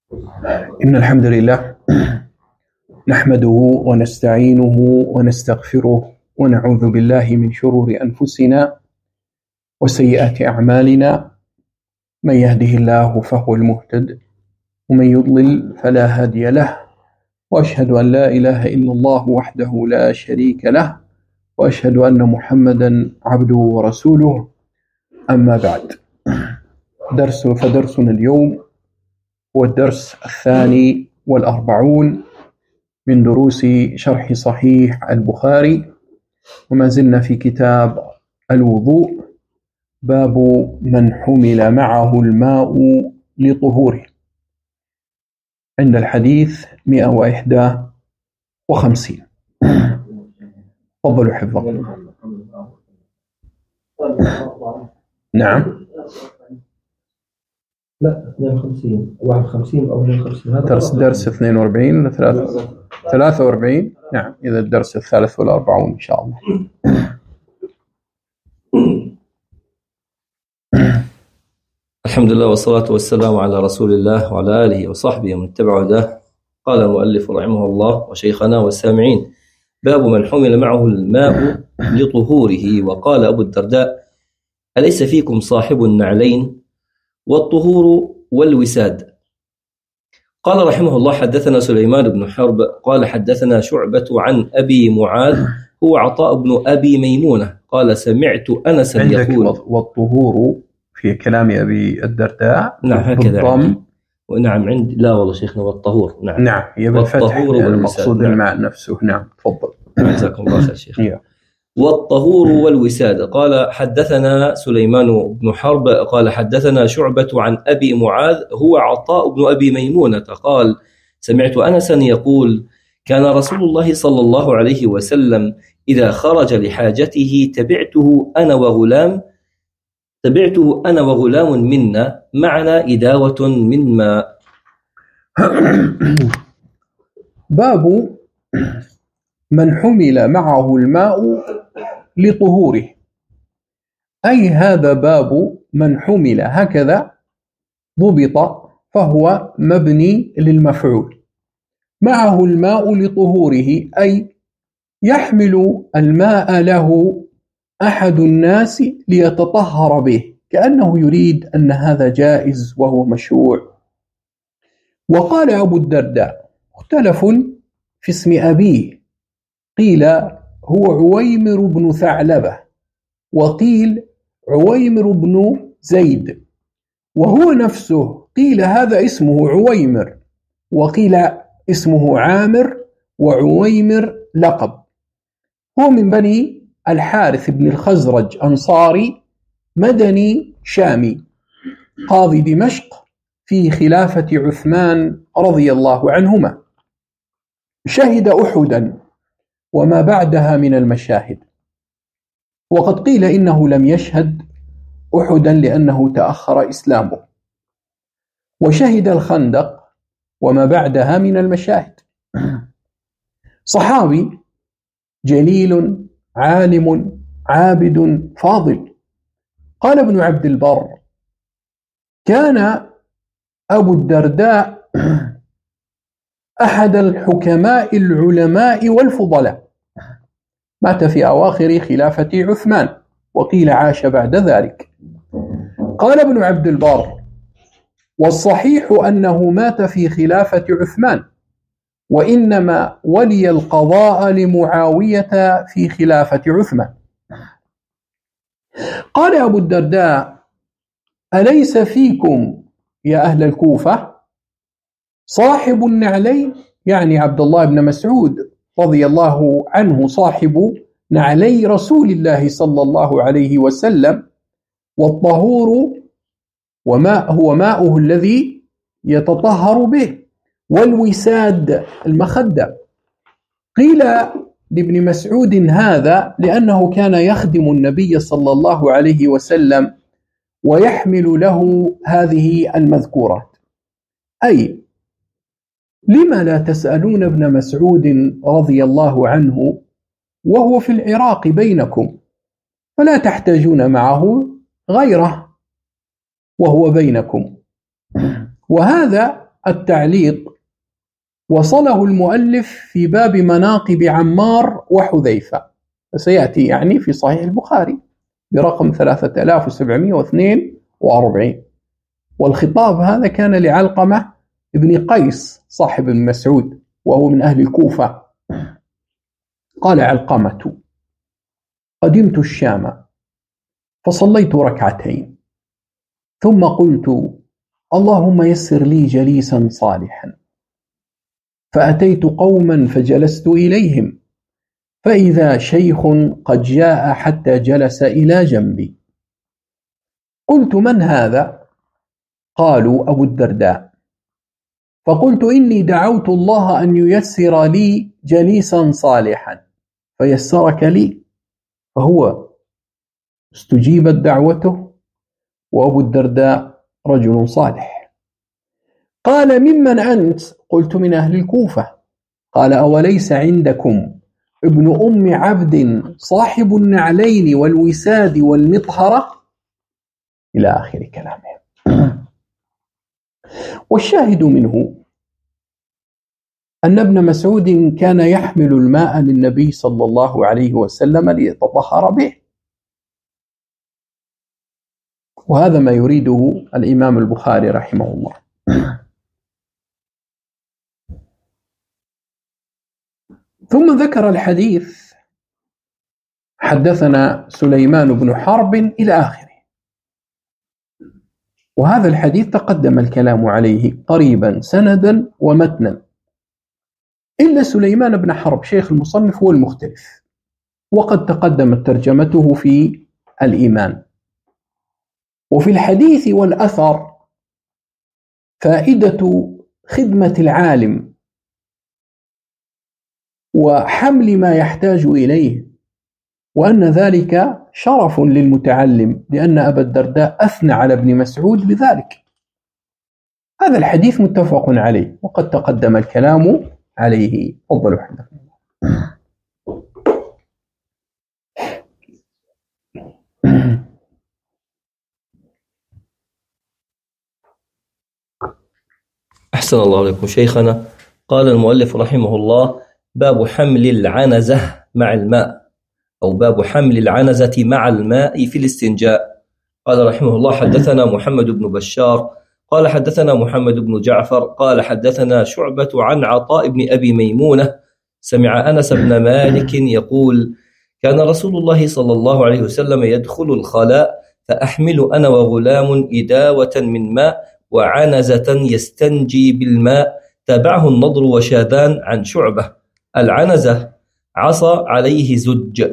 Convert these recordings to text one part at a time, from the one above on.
إن الحمد لله نحمده ونستعينه ونستغفره ونعوذ بالله من شرور أنفسنا وسيئات أعمالنا. من يهده الله فهو المهتد ومن يضلل فلا هادي له، وأشهد أن لا إله إلا الله وحده لا شريك له، وأشهد أن محمدا عبده ورسوله. أما بعد، فدرسنا اليوم هو الدرس 42 من دروس شرح صحيح البخاري، وما زلنا في كتاب الوضوء، باب من حمل معه الماء لطهوره، عند الحديث 151. تفضلوا حفظكم. نعم، لا 52 51 أو 52. هذا درس 42 ولا 43؟ نعم، إذا الدرس 43 إن شاء الله. الحمد لله والصلاة والسلام على رسول الله وعلى آله وصحبه ومن تبع هداه. قال المؤلف رحمه الله وشيخنا والسامعين: باب من حمل معه الماء لطهوره. وقال أبو الدرداء: أليس فيكم صاحب النعلين والطهور والوساد؟ قال رحمه الله: حدثنا سليمان بن حرب قال حدثنا شعبة عن أبي معاذ هو عطاء بن أبي ميمونة قال سمعت أنسا يقول. والطهور في كلام أبي الدرداء نعم هكذا بالضم. نعم عند لا والله شيخنا والطهور. نعم هي بالفتح، المقصود الماء نفسه. نعم تفضل. جزاكم الله خير شيخ. والطهور والوساد. قال حدثنا سليمان بن حرب قال حدثنا شعبة عن أبي معاذ هو عطاء بن أبي ميمونة قال سمعت أنسا يقول: كان رسول الله صلى الله عليه وسلم إذا خرج لحاجته تبعته أنا وغلام منا معنا إداوة من ماء. باب من حمل معه الماء لطهوره، أي هذا باب من حمل، هكذا ضبط، فهو مبني للمفعول. معه الماء لطهوره أي يحمل الماء له أحد الناس ليتطهر به، كأنه يريد أن هذا جائز وهو مشروع. وقال أبو الدرداء: اختلف في اسم أبيه، قيل هو عويمر بن ثعلبة، وقيل عويمر بن زيد، وهو نفسه قيل هذا اسمه عويمر، وقيل اسمه عامر، وعويمر لقب. هو من بني الحارث بن الخزرج، أنصاري مدني شامي، قاضي دمشق في خلافة عثمان رضي الله عنهما. شهد أحدا وما بعدها من المشاهد، وقد قيل إنه لم يشهد أحدا لأنه تأخر إسلامه. وشهد الخندق وما بعدها من المشاهد. صحابي جليل عالم عابد فاضل. قال ابن عبد البر: كان أبو الدرداء أحد الحكماء العلماء والفضلاء، مات في أواخر خلافة عثمان، وقيل عاش بعد ذلك. قال ابن عبد البر: والصحيح أنه مات في خلافة عثمان، وإنما ولي القضاء لمعاوية في خلافة عثمان. قال أبو الدرداء: أليس فيكم يا أهل الكوفة صاحب النعلين؟ يعني عبد الله بن مسعود رضي الله عنه، صاحب نعلي رسول الله صلى الله عليه وسلم. والطهور وماء هو ماؤه الذي يتطهر به، والوساد المخدة. قيل لابن مسعود هذا لأنه كان يخدم النبي صلى الله عليه وسلم ويحمل له هذه المذكورات. أي لما لا تسألون ابن مسعود رضي الله عنه وهو في العراق بينكم، فلا تحتاجون معه غيره وهو بينكم. وهذا التعليق وصله المؤلف في باب مناقب عمار وحذيفة، فسيأتي يعني في صحيح البخاري برقم 3742، والخطاب هذا كان لعلقمة ابن قيس صاحب ابن مسعود وهو من أهل الكوفة. قال علقمة: قدمت الشام فصليت ركعتين ثم قلت: اللهم يسر لي جليسا صالحا، فأتيت قوما فجلست إليهم فإذا شيخ قد جاء حتى جلس إلى جنبي، قلت: من هذا؟ قالوا: أبو الدرداء. فقلت: إني دعوت الله أن ييسر لي جليسا صالحا فيسرك لي، فهو استجيبت دعوته، وأبو الدرداء رجل صالح. قال: ممن أنت؟ قلت: من أهل الكوفة. قال: أوليس عندكم ابن أم عبد صاحب النعلين والوساد والمطهرة؟ إلى آخر كلامه. والشاهد منه أن ابن مسعود كان يحمل الماء للنبي صلى الله عليه وسلم ليتطهر به، وهذا ما يريده الإمام البخاري رحمه الله. ثم ذكر الحديث: حدثنا سليمان بن حرب إلى آخره، وهذا الحديث تقدم الكلام عليه قريبا سندا ومتنا، إلا سليمان بن حرب شيخ المصنف هو المختلف، وقد تقدمت ترجمته في الإيمان. وفي الحديث والأثر فائدة خدمة العالم وحمل ما يحتاج إليه، وأن ذلك شرف للمتعلم، لأن أبا الدرداء أثنى على ابن مسعود بذلك. هذا الحديث متفق عليه وقد تقدم الكلام عليه. تفضلوا حدثنا. أحسن الله عليكم شيخنا. قال المؤلف رحمه الله: باب حمل العنزة مع الماء، أو باب حمل العنزة مع الماء في الاستنجاء. قال رحمه الله: حدثنا محمد بن بشار قال حدثنا محمد بن جعفر قال حدثنا شعبة عن عطاء بن أبي ميمونة سمع أنس بن مالك يقول: كان رسول الله صلى الله عليه وسلم يدخل الخلاء فأحمل أنا وغلام إداوة من ماء وعنزة يستنجي بالماء. تابعه النضر وشاذان عن شعبة. العنزة عصى عليه زج.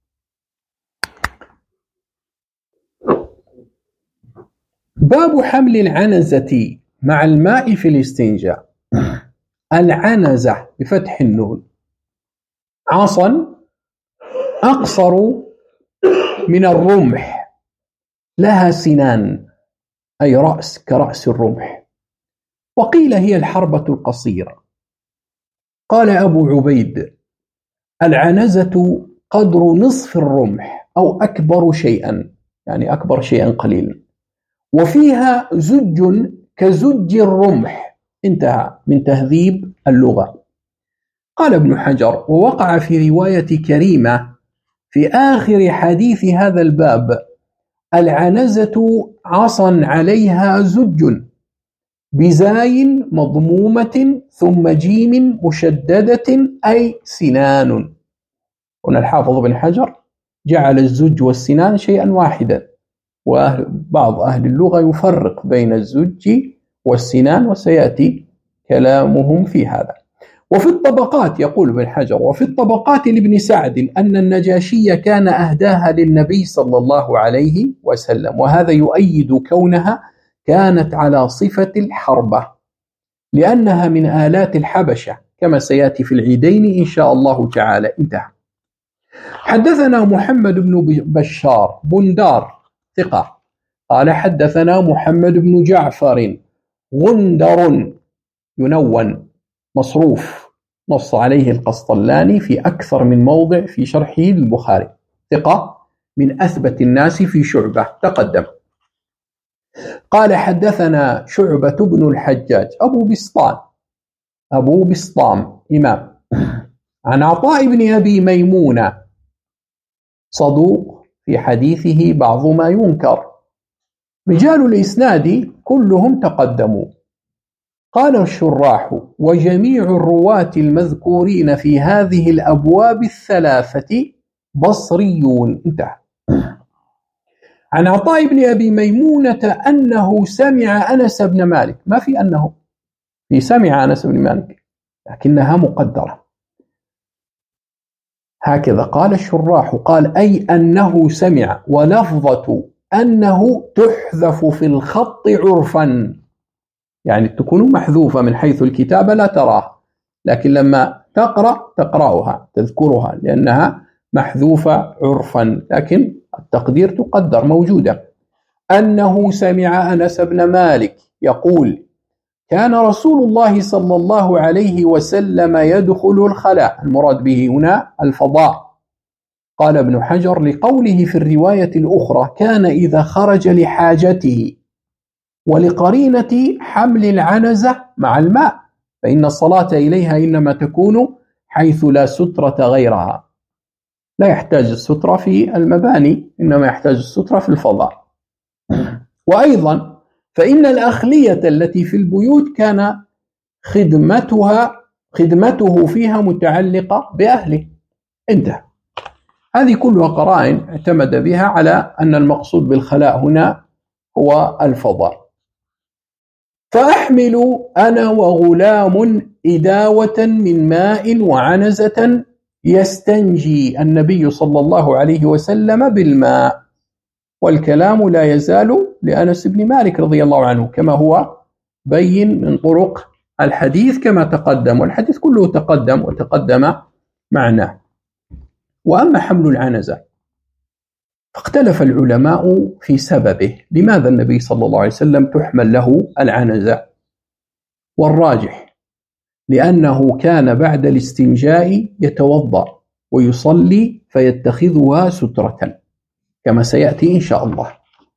باب حمل العنزة مع الماء في الاستنجاء. العنزة بفتح النون، عصا أقصر من الرمح، لها سنان أي رأس كرأس الرمح، وقيل هي الحربة القصيرة. قال أبو عبيد: العنزة قدر نصف الرمح أو أكبر شيئا، يعني أكبر شيئا قليلا، وفيها زج كزج الرمح. انتهى من تهذيب اللغة. قال ابن حجر: ووقع في رواية كريمة في آخر حديث هذا الباب: العنزة عصا عليها زج بزاي مضمومة ثم جيم مشددة أي سنان. هنا الحافظ ابن حجر جعل الزج والسنان شيئا واحدا، وبعض أهل اللغة يفرق بين الزج والسنان، وسيأتي كلامهم في هذا. وفي الطبقات، يقول ابن حجر: وفي الطبقات لابن سعد أن النجاشي كان أهداها للنبي صلى الله عليه وسلم، وهذا يؤيد كونها كانت على صفة الحربة لأنها من آلات الحبشة، كما سيأتي في العيدين إن شاء الله تعالى. انتهى. حدثنا محمد بن بشار بندار ثقة قال حدثنا محمد بن جعفر غندر ينون مصروف، نص عليه القسطلاني في أكثر من موضع في شرحه للبخاري، ثقة من أثبت الناس في شعبة، تقدم. قال حدثنا شعبة بن الحجاج أبو بسطام إمام عن عطاء بن أبي ميمونة صدوق في حديثه بعض ما ينكر، رجال الإسناد كلهم تقدموا. قال الشراح: وجميع الرواة المذكورين في هذه الأبواب الثلاثة بصريون. انتهى. عن عطاء بن أبي ميمونة أنه سمع أنس بن مالك، ما في أنه، في سمع أنس بن مالك لكنها مقدرة، هكذا قال الشراح، قال أي أنه سمع، ولفظة أنه تحذف في الخط عرفا، يعني تكون محذوفة من حيث الكتابة لا تراها، لكن لما تقرأها تذكرها لأنها محذوفة عرفا، لكن التقدير تقدر موجودة. أنه سمع أنس بن مالك يقول: كان رسول الله صلى الله عليه وسلم يدخل الخلاء، المراد به هنا الفضاء. قال ابن حجر لقوله في الرواية الأخرى: كان إذا خرج لحاجته، ولقرينة حمل العنزة مع الماء، فإن الصلاة إليها إنما تكون حيث لا سترة غيرها، لا يحتاج السترة في المباني، إنما يحتاج السترة في الفضاء. وأيضا فإن الأخلية التي في البيوت كان خدمته فيها متعلقة بأهله. انتهى. هذه كلها قرائن اعتمد بها على أن المقصود بالخلاء هنا هو الفضاء. فأحمل أنا وغلام إداوة من ماء وعنزة يستنجي النبي صلى الله عليه وسلم بالماء. والكلام لا يزال لأنس بن مالك رضي الله عنه كما هو بين من طرق الحديث كما تقدم، والحديث كله تقدم وتقدم معناه. وأما حمل العنزة فاختلف العلماء في سببه، لماذا النبي صلى الله عليه وسلم تحمل له العنزة؟ والراجح لأنه كان بعد الاستنجاء يتوضأ ويصلي فيتخذها سترة كما سيأتي إن شاء الله.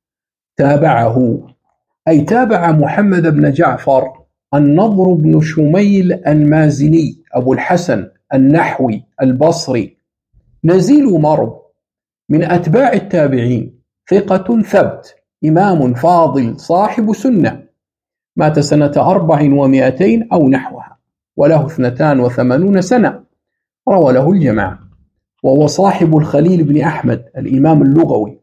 تابعه أي تابع محمد بن جعفر النضر بن شميل المازني أبو الحسن النحوي البصري نزيل مرض من أتباع التابعين، ثقة ثبت، إمام فاضل صاحب سنة، مات سنة 400 أو نحوها، وله 82 سنة، روى له الجماعة، وهو صاحب الخليل بن أحمد الإمام اللغوي.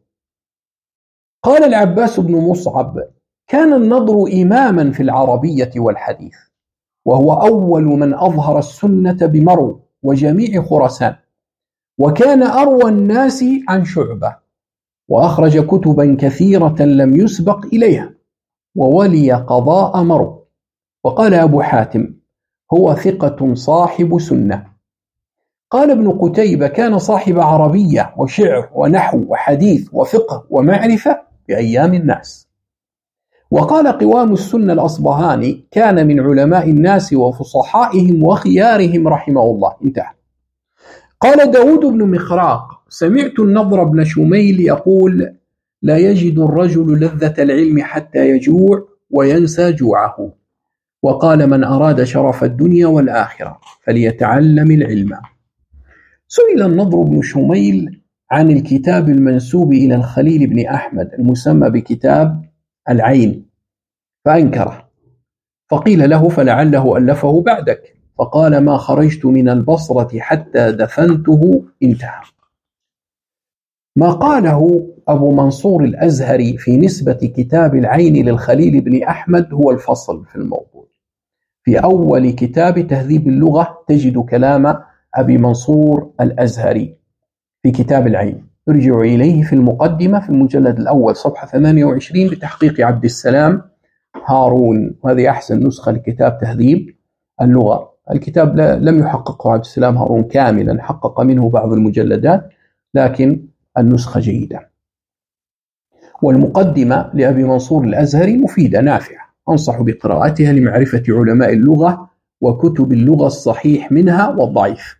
قال العباس بن مصعب: كان النضر إماما في العربية والحديث، وهو أول من أظهر السنة بمرو وجميع خراسان، وكان أروى الناس عن شعبة، وأخرج كتبا كثيرة لم يسبق إليها، وولي قضاء مرو. وقال أبو حاتم: هو ثقة صاحب سنة. قال ابن قتيبة: كان صاحب عربية وشعر ونحو وحديث وفقه ومعرفة بأيام الناس. وقال قوام السنة الأصبهاني: كان من علماء الناس وفصحائهم وخيارهم رحمه الله. انتهى. قال داود بن مخراق: سمعت النضر بن شميل يقول: لا يجد الرجل لذة العلم حتى يجوع وينسى جوعه. وقال: من أراد شرف الدنيا والآخرة فليتعلم العلم. سئل النضر بن شميل عن الكتاب المنسوب إلى الخليل بن أحمد المسمى بكتاب العين فأنكره، فقيل له: فلعله ألفه بعدك، فقال: ما خرجت من البصرة حتى دفنته. انتهى. ما قاله أبو منصور الأزهري في نسبة كتاب العين للخليل بن أحمد هو الفصل في الموضوع. في أول كتاب تهذيب اللغة تجد كلام أبي منصور الأزهري في كتاب العين، ارجعوا إليه في المقدمة في المجلد الأول صفحة 28 بتحقيق عبد السلام هارون، وهذه أحسن نسخة لكتاب تهذيب اللغة. الكتاب لم يحققه عبد السلام هارون كاملا، حقق منه بعض المجلدات، لكن النسخة جيدة. والمقدمة لأبي منصور الأزهري مفيدة نافعة، أنصح بقراءتها لمعرفة علماء اللغة وكتب اللغة الصحيح منها والضعيف.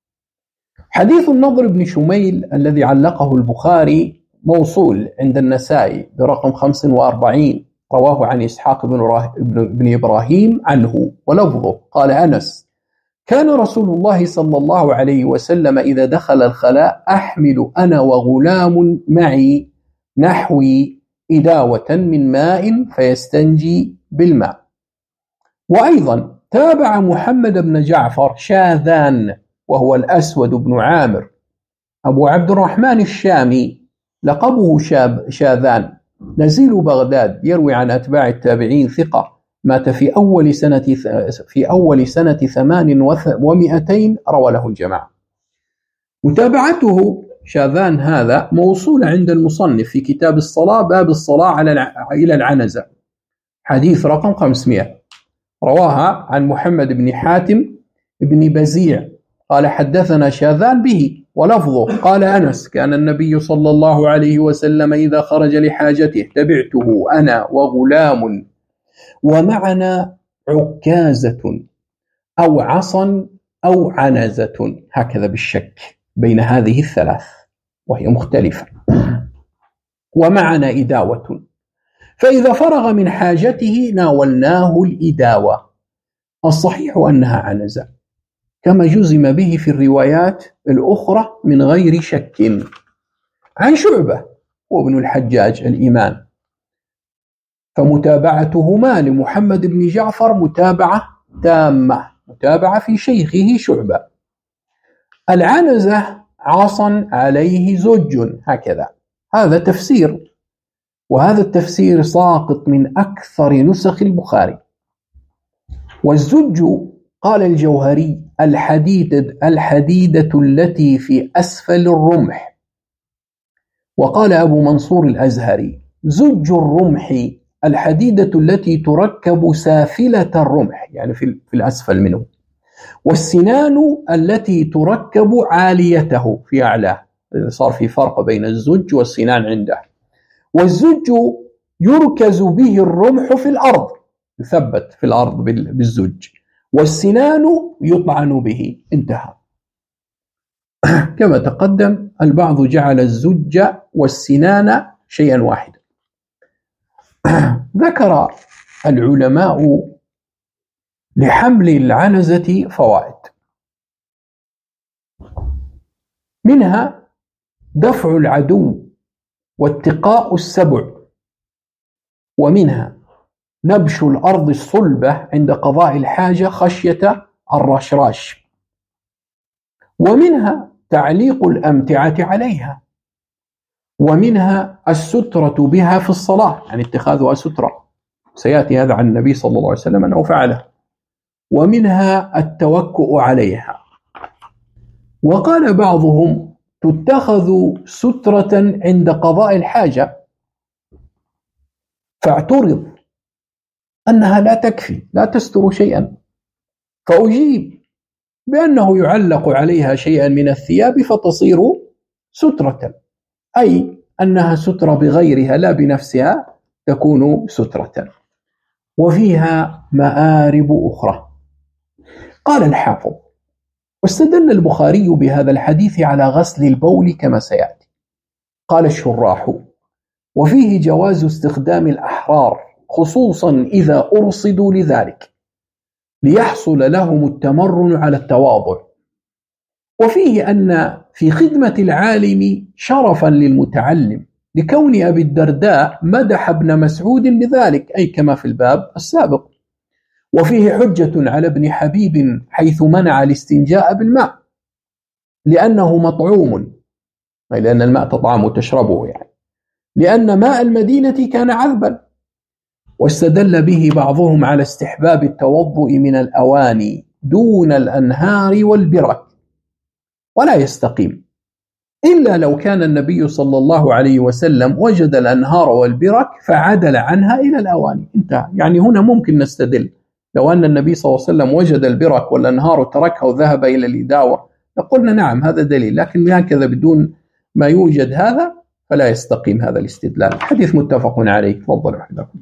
حديث النضر بن شميل الذي علقه البخاري موصول عند النسائي برقم 45، رواه عن إسحاق بن إبراهيم عنه ولفظه. قال أنس: كان رسول الله صلى الله عليه وسلم إذا دخل الخلاء أحمل أنا وغلام معي نحوي إداوة من ماء فيستنجي بالماء. وأيضا تابع محمد بن جعفر شاذان، وهو الأسود بن عامر أبو عبد الرحمن الشامي، لقبه شاذان، نزيل بغداد، يروي عن أتباع التابعين، ثقة، مات في أول سنة 800 روى له الجماعة. متابعته شاذان هذا موصولة عند المصنف في كتاب الصلاة، باب الصلاة إلى العنزة، حديث رقم 500. رواها عن محمد بن حاتم بن بزيع قال: حدثنا شاذان به ولفظه. قال أنس: كان النبي صلى الله عليه وسلم إذا خرج لحاجته تبعته أنا وغلام ومعنا عكازة أو عصا أو عنزة، هكذا بالشك بين هذه الثلاث وهي مختلفة، ومعنا إداوة، فإذا فرغ من حاجته ناولناه الإداوة. الصحيح أنها عنزة، كما جزم به في الروايات الأخرى من غير شك. عن شعبة وابن الحجاج الإمام، فمتابعتهما لمحمد بن جعفر متابعة تامة، متابعة في شيخه شعبة. العنزة عصا عليه زج، هكذا، هذا تفسير، وهذا التفسير ساقط من أكثر نسخ البخاري. والزج قال الجوهري: الحديدة التي في أسفل الرمح. وقال أبو منصور الأزهري: زج الرمح الحديدة التي تركب سافلة الرمح، يعني في الأسفل منه، والسنان التي تركب عاليته في أعلاه. صار في فرق بين الزج والسنان عنده. والزج يركز به الرمح في الأرض، يثبت في الأرض بالزج، والسنان يطعن به. انتهى. كما تقدم، البعض جعل الزج والسنان شيئا واحدا. ذكر العلماء لحمل العنزة فوائد، منها دفع العدو واتقاء السبع، ومنها نبش الأرض الصلبة عند قضاء الحاجة خشية الرشراش، ومنها تعليق الأمتعة عليها، ومنها السترة بها في الصلاة، يعني اتخاذها سترة، سيأتي هذا عن النبي صلى الله عليه وسلم أنه فعله، ومنها التوكؤ عليها. وقال بعضهم: تتخذ سترة عند قضاء الحاجة، فاعترض أنها لا تكفي، لا تستر شيئا، فأجيب بأنه يعلق عليها شيئا من الثياب فتصير سترة، أي أنها سترة بغيرها لا بنفسها تكون سترة، وفيها مآرب أخرى. قال الحافظ: واستدل البخاري بهذا الحديث على غسل البول كما سيأتي. قال الشراح: وفيه جواز استخدام الأحرار، خصوصا إذا أرصدوا لذلك ليحصل لهم التمرن على التواضع، وفيه أن في خدمة العالم شرفا للمتعلم، لكون أبي الدرداء مدح ابن مسعود بذلك، أي كما في الباب السابق. وفيه حجة على ابن حبيب حيث منع الاستنجاء بالماء لأنه مطعوم، أي لأن الماء تطعم وتشربه، يعني لأن ماء المدينة كان عذبا. واستدل به بعضهم على استحباب التوضؤ من الأواني دون الأنهار والبرك، ولا يستقيم إلا لو كان النبي صلى الله عليه وسلم وجد الأنهار والبرك فعدل عنها إلى الأواني. انتهى. يعني هنا ممكن نستدل، لو أن النبي صلى الله عليه وسلم وجد البرك والأنهار وتركها وذهب إلى الإداوة لقلنا نعم هذا دليل، لكن هكذا بدون ما يوجد هذا فلا يستقيم هذا الاستدلال. حديث متفق عليه. تفضلوا حدكم.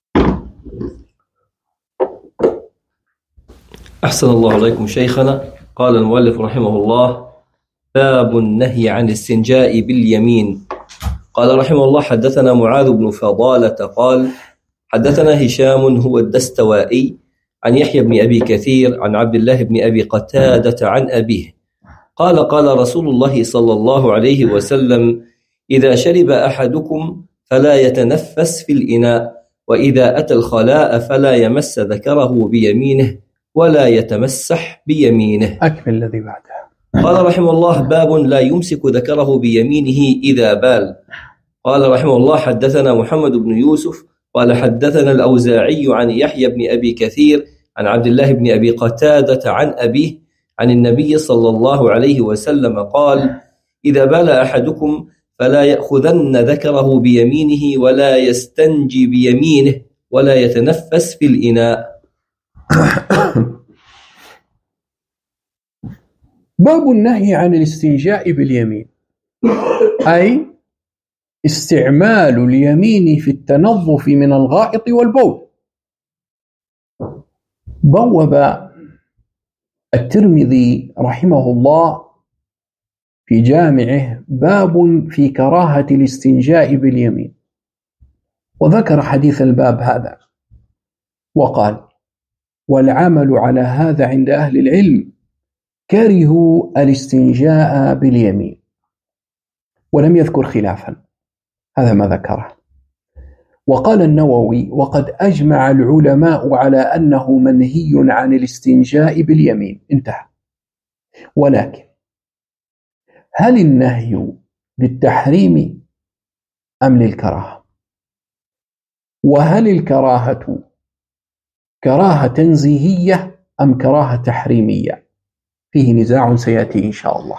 أحسن الله عليكم شيخنا. قال المؤلف رحمه الله: باب النهي عن الاستنجاء باليمين. قال رحمه الله: حدثنا معاذ بن فضالة قال: حدثنا هشام هو الدستوائي عن يحيى بن أبي كثير عن عبد الله بن أبي قتادة عن أبيه قال: قال رسول الله صلى الله عليه وسلم: إذا شرب أحدكم فلا يتنفس في الإناء، وإذا أتى الخلاء فلا يمس ذكره بيمينه ولا يتمسح بيمينه. أكمل الذي بعده. قال رحمه الله: باب لا يمسك ذكره بيمينه إذا بال. قال رحمه الله: حدثنا محمد بن يوسف قال: حدثنا الأوزاعي عن يحيى بن أبي كثير عن عبد الله بن أبي قتادة عن أبيه عن النبي صلى الله عليه وسلم قال: إذا بال أحدكم فلا يأخذن ذكره بيمينه ولا يستنجي بيمينه ولا يتنفس في الإناء. باب النهي عن الاستنجاء باليمين، أي استعمال اليمين في التنظف من الغائط والبول. بوب الترمذي رحمه الله في جامعه باب في كراهة الاستنجاء باليمين، وذكر حديث الباب هذا وقال: والعمل على هذا عند أهل العلم كرهوا الاستنجاء باليمين، ولم يذكر خلافا، هذا ما ذكره. وقال النووي: وقد أجمع العلماء على أنه منهي عن الاستنجاء باليمين، انتهى. ولكن هل النهي للتحريم أم للكراهة؟ وهل الكراهة كراهة تنزيهية أم كراهة تحريمية؟ فيه نزاع سيأتي إن شاء الله.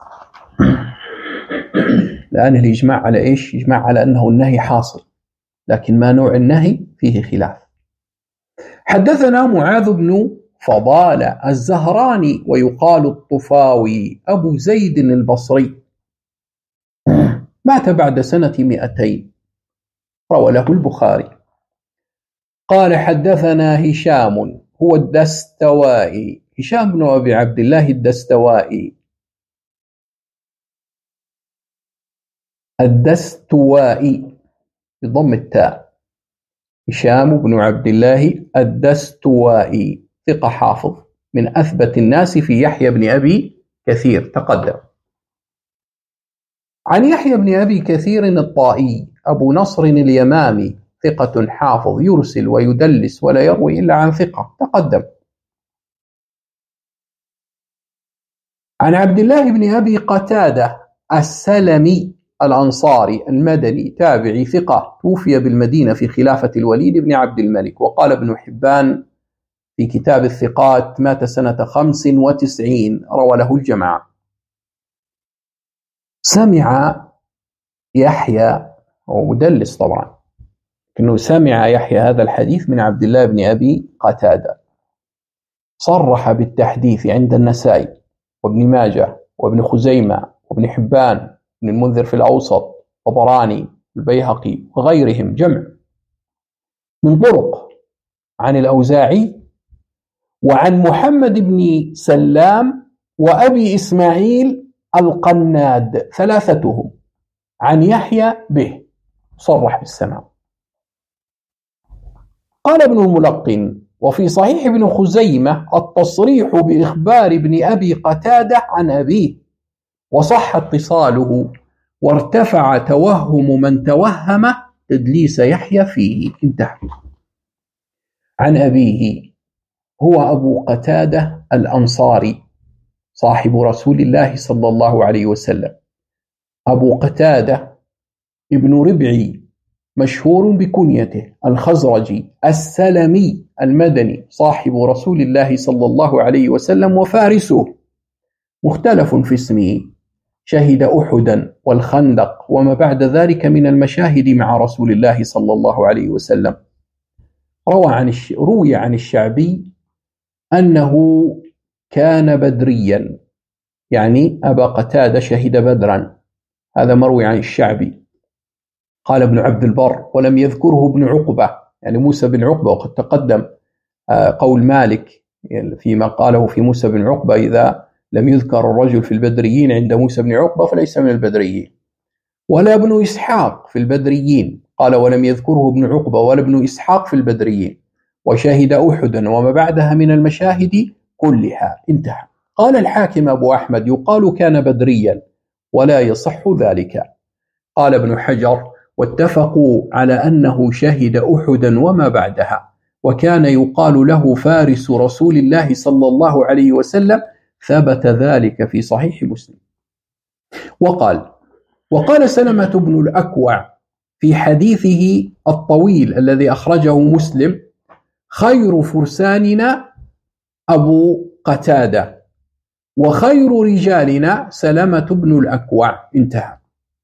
الآن الإجماع على إيش؟ إجماع على أنه النهي حاصل، لكن ما نوع النهي فيه خلاف. حدثنا معاذ بن فضالة الزهراني ويقال الطفاوي أبو زيد البصري، مات بعد سنة 200، روى له البخاري. قال: حدثنا هشام هو الدستوائي، هشام بن أبي عبد الله الدستوائي، الدستوائي بضم التاء، هشام بن عبد الله الدستوائي، ثقة حافظ، من أثبت الناس في يحيى بن أبي كثير، تقدم. عن يحيى بن أبي كثير الطائي أبو نصر اليمامي، ثقة حافظ، يرسل ويدلس ولا يروي إلا عن ثقة، تقدم. عن عبد الله بن أبي قتادة السلمي الأنصاري المدني، تابعي، ثقة، توفي بالمدينة في خلافة الوليد بن عبد الملك. وقال ابن حبان في كتاب الثقات: مات سنة 95، روى له الجماعة. سمع يحيى، ومدلس طبعا، لكنه سمع يحيى هذا الحديث من عبد الله بن أبي قتادة، صرح بالتحديث عند النسائي وابن ماجه وابن خزيمة وابن حبان، ابن المنذر في الأوسط، وطبراني، البيهقي وغيرهم، جمع من طرق، عن الأوزاعي وعن محمد بن سلام وأبي إسماعيل القناد، ثلاثتهم، عن يحيى به، صرح بالسماع. قال ابن الملقن: وفي صحيح ابن خزيمة التصريح بإخبار ابن أبي قتادة عن أبيه، وصح اتصاله، وارتفع توهم من توهم تدليس يحيى فيه، انتهى. عن أبيه هو أبو قتادة الأنصاري صاحب رسول الله صلى الله عليه وسلم، أبو قتادة ابن ربعي، مشهور بكنيته، الخزرجي السلمي المدني، صاحب رسول الله صلى الله عليه وسلم وفارسه، مختلف في اسمه، شهد أحدا والخندق وما بعد ذلك من المشاهد مع رسول الله صلى الله عليه وسلم. روي عن الشعبي أنه كان بدريا، يعني أبا قتادة شهد بدرا، هذا مروي عن الشعبي. قال ابن عبد البر: ولم يذكره ابن عقبة، يعني موسى بن عقبة، وقد تقدم قول مالك فيما قاله في موسى بن عقبة: إذا لم يذكر الرجل في البدريين عند موسى بن عقبة فليس من البدريين. ولا ابن إسحاق في البدريين، قال: ولم يذكره ابن عقبة ولا ابن إسحاق في البدريين، وشهد أحدا وما بعدها من المشاهد كلها. انتهى. قال الحاكم أبو أحمد: يقال كان بدريا ولا يصح ذلك. قال ابن حجر: واتفقوا على أنه شهد أحدا وما بعدها، وكان يقال له فارس رسول الله صلى الله عليه وسلم، ثبت ذلك في صحيح مسلم. وقال سلمة بن الأكوع في حديثه الطويل الذي أخرجه مسلم: خير فرساننا أبو قتادة، وخير رجالنا سلمة بن الأكوع. انتهى.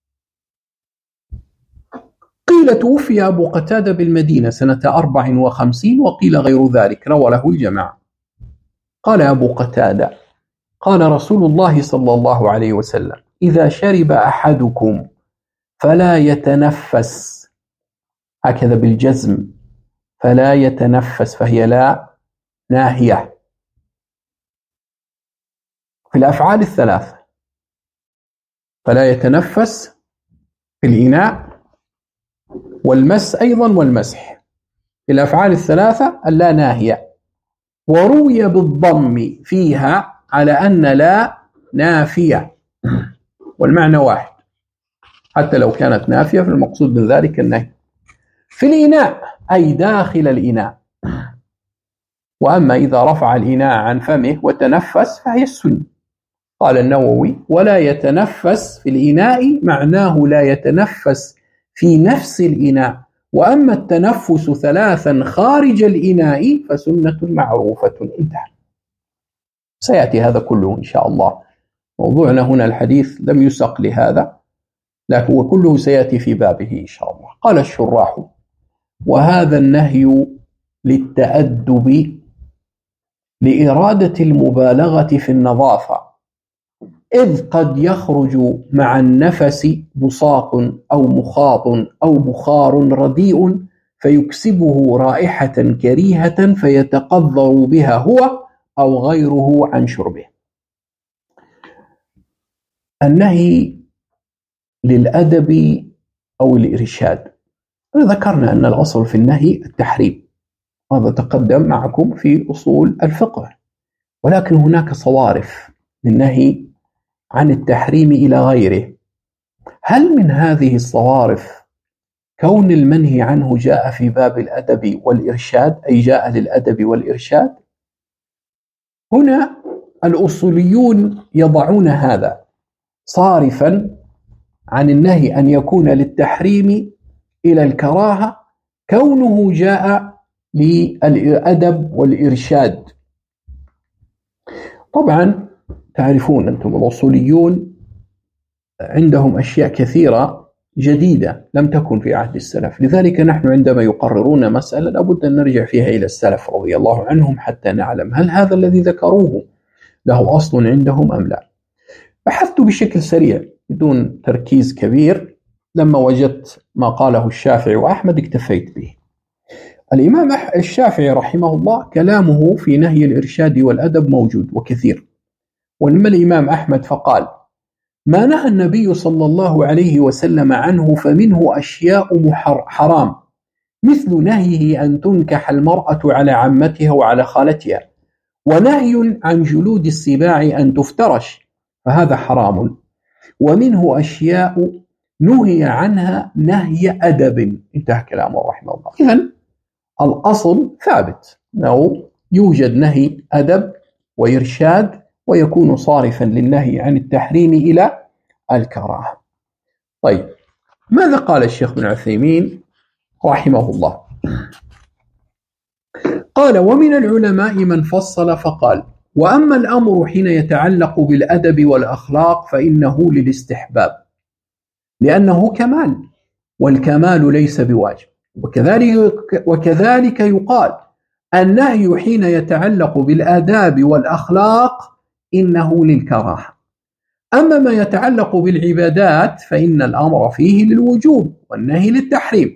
قيل توفي أبو قتادة بالمدينة سنة 54، وقيل غير ذلك، روى له الجماعة. قال أبو قتادة: قال رسول الله صلى الله عليه وسلم: إذا شرب أحدكم فلا يتنفس، هكذا بالجزم، فلا يتنفس، فهي لا ناهية في الأفعال الثلاثة، فلا يتنفس في الإناء والمس أيضا والمسح، في الأفعال الثلاثة اللا ناهية. وروي بالضم فيها على أن لا نافية، والمعنى واحد حتى لو كانت نافية، فالمقصود من ذلك النهي. في الإناء أي داخل الإناء، وأما إذا رفع الإناء عن فمه وتنفس فهي السنة. قال النووي: ولا يتنفس في الإناء معناه لا يتنفس في نفس الإناء، وأما التنفس ثلاثا خارج الإناء فسنة معروفة. انتهى. سيأتي هذا كله إن شاء الله. موضوعنا هنا الحديث لم يسق لهذا، لكن وكله سيأتي في بابه إن شاء الله. قال الشراح: وهذا النهي للتأدب لإرادة المبالغة في النظافة، إذ قد يخرج مع النفس بصاق أو مخاط أو بخار رديء فيكسبه رائحة كريهة فيتقذر بها هو أو غيره عن شربه. النهي للأدب أو الإرشاد. ذكرنا أن الأصل في النهي التحريم، هذا تقدم معكم في أصول الفقه، ولكن هناك صوارف للنهي عن التحريم إلى غيره. هل من هذه الصوارف كون المنهي عنه جاء في باب الأدب والإرشاد، أي جاء للأدب والإرشاد؟ هنا الأصوليون يضعون هذا صارفا عن النهي أن يكون للتحريم إلى الكراهة، كونه جاء للأدب والإرشاد. طبعا تعرفون أنتم الأصوليون عندهم أشياء كثيرة جديدة لم تكن في عهد السلف، لذلك نحن عندما يقررون مسألة لابد أن نرجع فيها إلى السلف رضي الله عنهم حتى نعلم هل هذا الذي ذكروه له أصل عندهم أم لا. بحثت بشكل سريع بدون تركيز كبير، لما وجدت ما قاله الشافعي وأحمد اكتفيت به. الإمام الشافعي رحمه الله كلامه في نهي الإرشاد والأدب موجود وكثير. ولما الإمام أحمد فقال: ما نهى النبي صلى الله عليه وسلم عنه فمنه أشياء حرام، مثل نهيه أن تنكح المرأة على عمتها وعلى خالتها، ونهي عن جلود السباع أن تفترش، فهذا حرام. ومنه أشياء نهي عنها نهي أدب. انتهى كلامه رحمه الله. إذن الأصل ثابت أنه يوجد نهي أدب وإرشاد، ويكون صارفا للنهي عن التحريم إلى الكراهة. طيب، ماذا قال الشيخ بن عثيمين رحمه الله؟ قال: ومن العلماء من فصل فقال: وأما الأمر حين يتعلق بالأدب والأخلاق فإنه للاستحباب، لأنه كمال، والكمال ليس بواجب. وكذلك يقال النهي حين يتعلق بالآداب والأخلاق إنه للكراهة. أما ما يتعلق بالعبادات فإن الأمر فيه للوجوب والنهي للتحريم،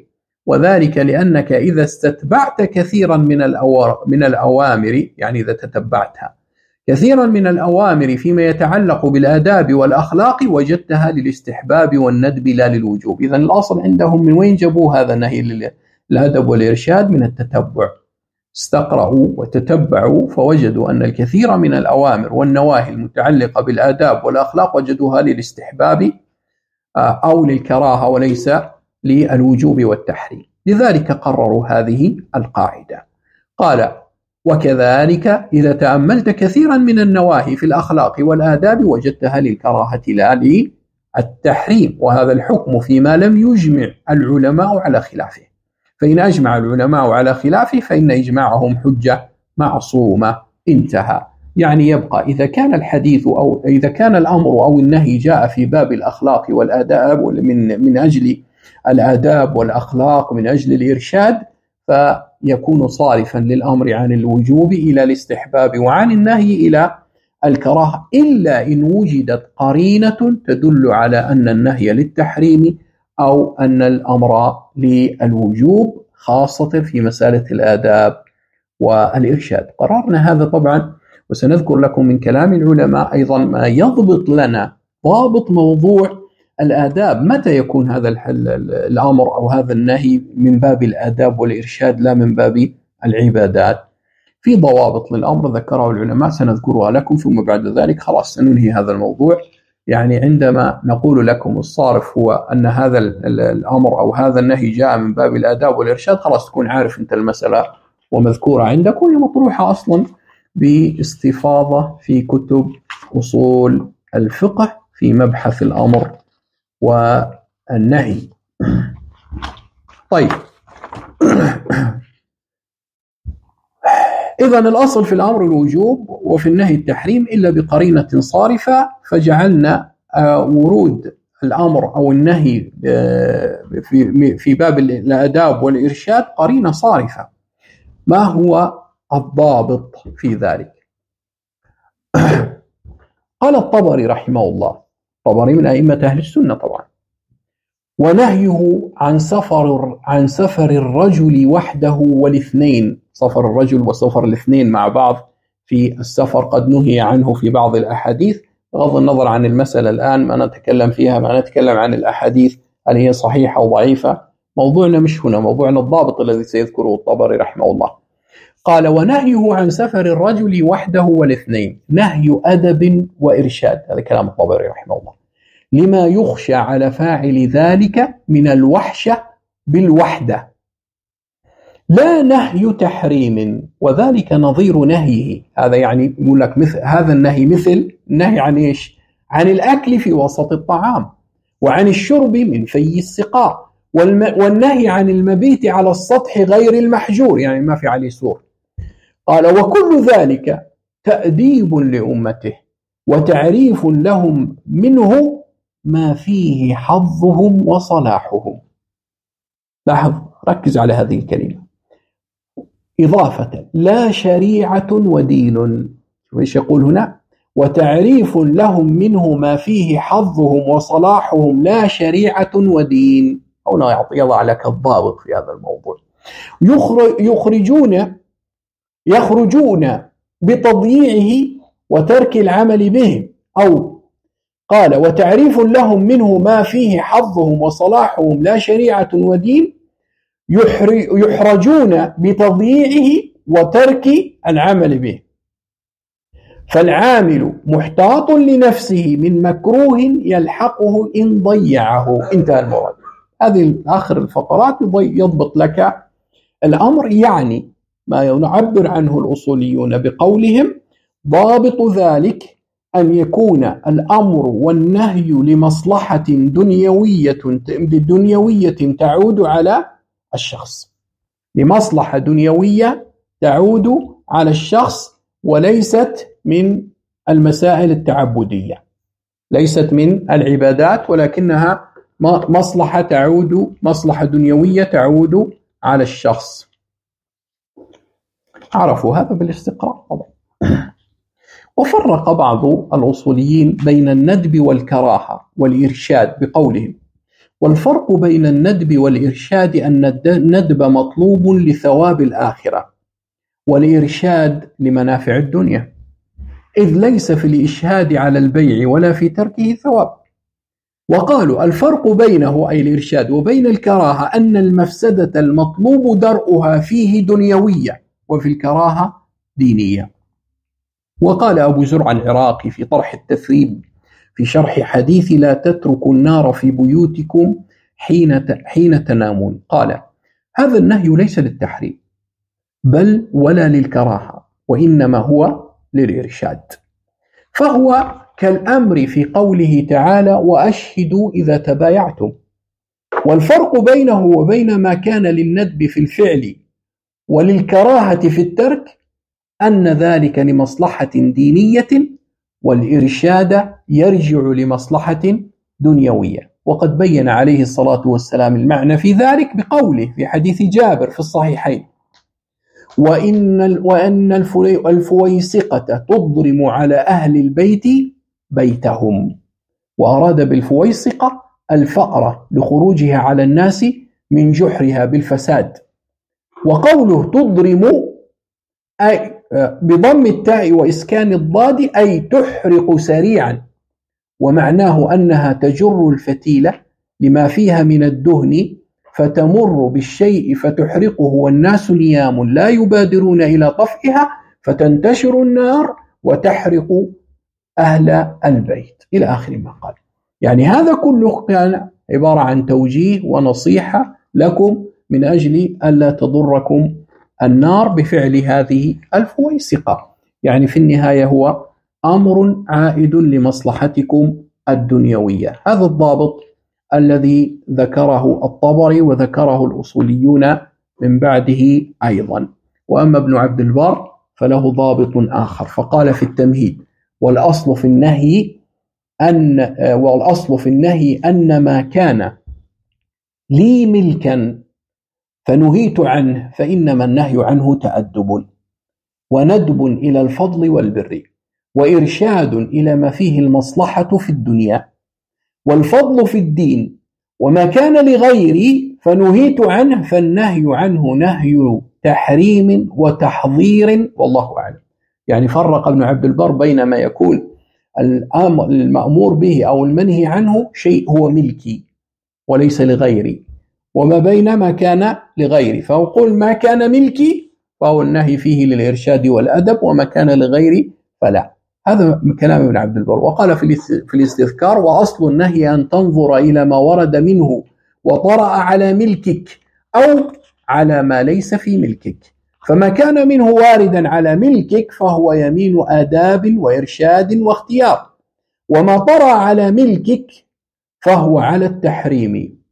وذلك لأنك إذا استتبعت كثيرا من الأوامر، يعني إذا تتبعتها كثيرا من الأوامر فيما يتعلق بالآداب والأخلاق وجدتها للاستحباب والندب لا للوجوب. إذن الأصل عندهم من وين جابوا هذا النهي للأدب والإرشاد؟ من التتبع. استقرأوا وتتبعوا فوجدوا أن الكثير من الأوامر والنواهي المتعلقة بالآداب والأخلاق وجدوها للاستحباب أو للكراهة وليس للوجوب والتحريم. لذلك قرروا هذه القاعدة. قال: وكذلك إذا تأملت كثيرا من النواهي في الأخلاق والآداب وجدتها للكراهة لا للتحريم، وهذا الحكم فيما لم يجمع العلماء على خلافه، فإن أجمع العلماء على خلافه فإن إجماعهم حجة معصومة. انتهى. يعني يبقى إذا كان الحديث أو إذا كان الأمر أو النهي جاء في باب الأخلاق والآداب من أجل الآداب والأخلاق من أجل الإرشاد، فيكون صارفا للأمر عن الوجوب إلى الاستحباب وعن النهي إلى الكراهة، إلا إن وجدت قرينة تدل على أن النهي للتحريم أو أن الأمر للوجوب، خاصة في مسألة الآداب والإرشاد. قررنا هذا طبعا، وسنذكر لكم من كلام العلماء أيضا ما يضبط لنا ضابط موضوع الآداب، متى يكون هذا الأمر أو هذا النهي من باب الآداب والإرشاد لا من باب العبادات. في ضوابط للأمر ذكره العلماء سنذكرها لكم، ثم بعد ذلك خلاص سننهي هذا الموضوع. يعني عندما نقول لكم الصارف هو أن هذا الأمر أو هذا النهي جاء من باب الآداب والإرشاد، خلاص تكون عارف أنت المسألة ومذكورة عندك، وهي مطروحة أصلا باستفاضة في كتب أصول الفقه في مبحث الأمر والنهي. طيب، إذن الأصل في الأمر الوجوب وفي النهي التحريم إلا بقرينة صارفة، فجعلنا ورود الأمر أو النهي في باب الآداب والإرشاد قرينة صارفة. ما هو الضابط في ذلك؟ قال الطبري رحمه الله، الطبري من أئمة أهل السنة طبعا: ونهيه عن سفر الرجل وحده والاثنين. سفر الرجل وسفر الاثنين مع بعض في السفر قد نهي عنه في بعض الأحاديث، بغض النظر عن المسألة الآن ما نتكلم فيها، ما نتكلم عن الأحاديث هل هي صحيحة أو ضعيفة، موضوعنا مش هنا، موضوعنا الضابط الذي سيذكره الطبري رحمه الله. قال: ونهيه عن سفر الرجل وحده والاثنين نهي أدب وإرشاد. هذا كلام الطبري رحمه الله. لما يخشى على فاعل ذلك من الوحشة بالوحدة، لا نهي تحريم، وذلك نظير نهيه. هذا يعني يقول لك مثل هذا النهي مثل النهي عن إيش؟ عن الأكل في وسط الطعام، وعن الشرب من في السقاء، والنهي عن المبيت على السطح غير المحجور، يعني ما في عليه سور. قال: وكل ذلك تأديب لأمته وتعريف لهم منه ما فيه حظهم وصلاحهم. لاحظ، ركز على هذه الكلمة، إضافة لا شريعة ودين. ايش يقول هنا؟ وتعريف لهم منه ما فيه حظهم وصلاحهم لا شريعة ودين. هنا يضع لك الضابط في هذا الموضوع. يخرجون بتضييعه وترك العمل به. أو قال: وتعريف لهم منه ما فيه حظهم وصلاحهم لا شريعة ودين، يحرجون بتضييعه وترك العمل به، فالعامل محتاط لنفسه من مكروه يلحقه إن ضيعه. انتهى المراد. هذه آخر الفقرات يضبط لك الأمر، يعني ما يعبر عنه الأصوليون بقولهم: ضابط ذلك أن يكون الأمر والنهي لمصلحة دنيوية تعود على الشخص، لمصلحة دنيوية تعود على الشخص، وليست من المسائل التعبدية، ليست من العبادات، ولكنها مصلحة دنيوية تعود على الشخص. عرفوا هذا بالاستقراء طبعا. وفرق بعض الأصوليين بين الندب والكراهة والإرشاد بقولهم: والفرق بين الندب والإرشاد أن الندب مطلوب لثواب الآخرة، والإرشاد لمنافع الدنيا، إذ ليس في الإشهاد على البيع ولا في تركه ثواب. وقالوا الفرق بينه أي الإرشاد وبين الكراهة أن المفسدة المطلوب درءها فيه دنيوية وفي الكراهة دينية. وقال أبو زرع العراقي في طرح التثريب في شرح حديث لا تتركوا النار في بيوتكم حين تنامون، قال هذا النهي ليس للتحريم بل ولا للكراهة، وإنما هو للإرشاد، فهو كالأمر في قوله تعالى وأشهدوا إذا تبايعتم. والفرق بينه وبين ما كان للندب في الفعل وللكراهة في الترك أن ذلك لمصلحة دينية، والإرشاد يرجع لمصلحة دنيوية. وقد بين عليه الصلاة والسلام المعنى في ذلك بقوله في حديث جابر في الصحيحين وأن الفويسقة تضرم على أهل البيت بيتهم، وأراد بالفويسقة الفأرة لخروجها على الناس من جحرها بالفساد. وقوله تضرم أي بضم التاء وإسكان الضاد أي تحرق سريعا، ومعناه أنها تجر الفتيلة لما فيها من الدهن فتمر بالشيء فتحرقه والناس نيام لا يبادرون إلى طفئها فتنتشر النار وتحرق أهل البيت إلى آخر ما قال. يعني هذا كله كان عبارة عن توجيه ونصيحة لكم من أجل ألا تضركم النار بفعل هذه الفويسقة. يعني في النهاية هو أمر عائد لمصلحتكم الدنيوية. هذا الضابط الذي ذكره الطبري وذكره الأصوليون من بعده أيضا. وأما ابن عبد البر فله ضابط آخر، فقال في التمهيد والأصل في النهي أن ما كان لي ملكا فنهيت عنه فإنما النهي عنه تأدب وندب إلى الفضل والبر وإرشاد إلى ما فيه المصلحة في الدنيا والفضل في الدين. وما كان لغيري فنهيت عنه فالنهي عنه نهي تحريم وتحظير والله أعلم. يعني فرق ابن عبد البر بين ما يكون المأمور به أو المنهي عنه شيء هو ملكي وليس لغيري، وما بين ما كان لغيري، فأقول ما كان ملكي فهو النهي فيه للإرشاد والأدب، وما كان لغيري فلا. هذا من كلام ابن عبد البر. وقال في الاستذكار وأصل النهي أن تنظر إلى ما ورد منه وطرأ على ملكك أو على ما ليس في ملكك، فما كان منه واردا على ملكك فهو يمين آداب وإرشاد واختيار، وما طرأ على ملكك فهو على التحريم.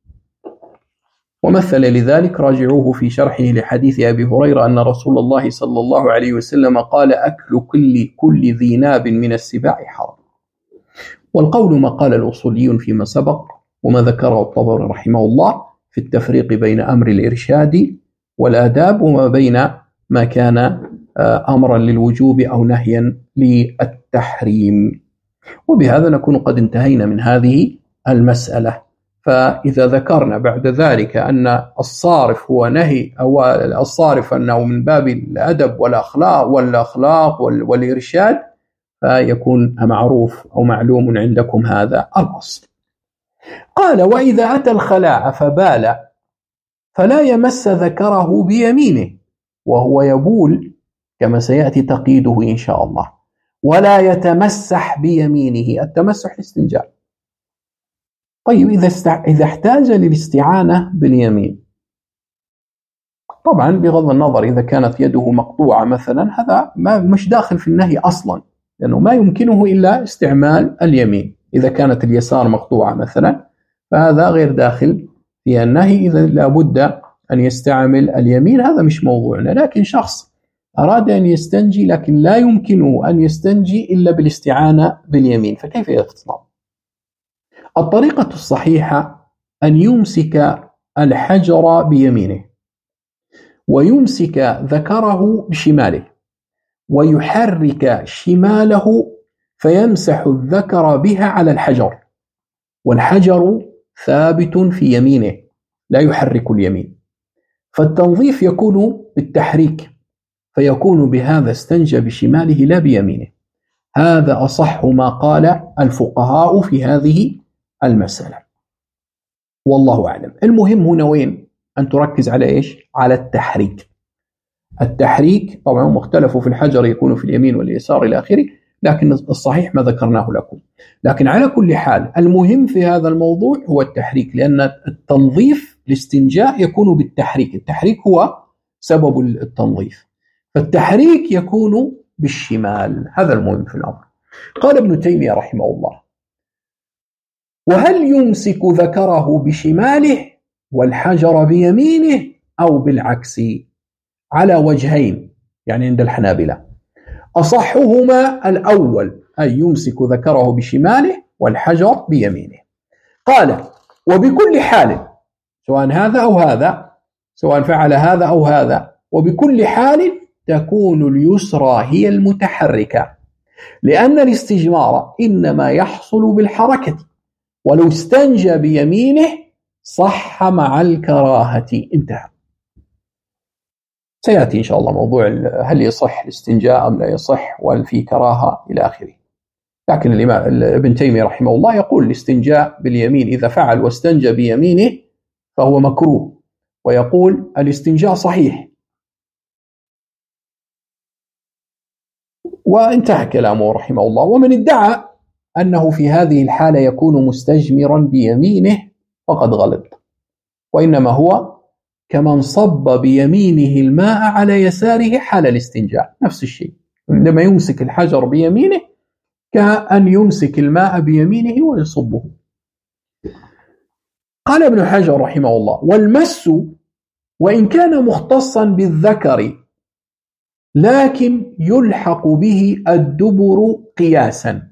ومثل لذلك راجعوه في شرحه لحديث أبي هريرة أن رسول الله صلى الله عليه وسلم قال أكل كل ذي ناب من السباع حرام. والقول ما قال الأصوليون فيما سبق وما ذكره الطبري رحمه الله في التفريق بين أمر الإرشاد والآداب وما بين ما كان أمرا للوجوب أو نهيا للتحريم. وبهذا نكون قد انتهينا من هذه المسألة. فإذا ذكرنا بعد ذلك أن الصارف هو نهي أو الصارف أنه من باب الأدب والأخلاق والإرشاد، فيكون معروف أو معلوم عندكم هذا الأصل. قال وإذا أتى الخلاء فبال فلا يمس ذكره بيمينه وهو يبول كما سيأتي تقييده إن شاء الله، ولا يتمسح بيمينه. التمسح الاستنجاء. طيب إذا احتاج للاستعانة باليمين، طبعا بغض النظر إذا كانت يده مقطوعة مثلا هذا مش داخل في النهي أصلا، لأنه ما يمكنه إلا استعمال اليمين. إذا كانت اليسار مقطوعة مثلا فهذا غير داخل في النهي، إذا لابد أن يستعمل اليمين هذا مش موضوعنا. لكن شخص أراد أن يستنجي لكن لا يمكنه أن يستنجي إلا بالاستعانة باليمين، فكيف يتصنع؟ الطريقة الصحيحة أن يمسك الحجر بيمينه ويمسك ذكره بشماله ويحرك شماله فيمسح الذكر بها على الحجر، والحجر ثابت في يمينه لا يحرك اليمين، فالتنظيف يكون بالتحريك، فيكون بهذا استنجى بشماله لا بيمينه. هذا أصح ما قال الفقهاء في هذه المسألة، والله أعلم. المهم هنا وين أن تركز على إيش؟ على التحريك. التحريك طبعا مختلف في الحجر، يكون في اليمين واليسار إلى آخره، لكن الصحيح ما ذكرناه لكم. لكن على كل حال المهم في هذا الموضوع هو التحريك، لأن التنظيف الاستنجاء يكون بالتحريك، التحريك هو سبب التنظيف، فالتحريك يكون بالشمال، هذا المهم في الأمر. قال ابن تيمية رحمه الله: وهل يمسك ذكره بشماله والحجر بيمينه أو بالعكس؟ على وجهين، يعني عند الحنابلة. أصحهما الأول، أي يمسك ذكره بشماله والحجر بيمينه. قال: وبكل حال، سواء هذا أو هذا، سواء فعل هذا أو هذا، وبكل حال تكون اليسرى هي المتحركة، لأن الاستجمار إنما يحصل بالحركة، ولو استنجى بيمينه صح مع الكراهة. انتهى. سيأتي إن شاء الله موضوع هل يصح الاستنجاء أم لا يصح، وهل في كراهة إلى آخره. لكن الإمام ابن تيمية رحمه الله يقول الاستنجاء باليمين إذا فعل واستنجى بيمينه فهو مكروه، ويقول الاستنجاء صحيح، وانتهى كلامه رحمه الله. ومن ادعى أنه في هذه الحالة يكون مستجمرا بيمينه فقد غلط، وإنما هو كمن صب بيمينه الماء على يساره حال الاستنجاء، نفس الشيء. عندما يمسك الحجر بيمينه كأن يمسك الماء بيمينه ويصبه. قال ابن حجر رحمه الله: والمس وإن كان مختصا بالذكر لكن يلحق به الدبر قياسا،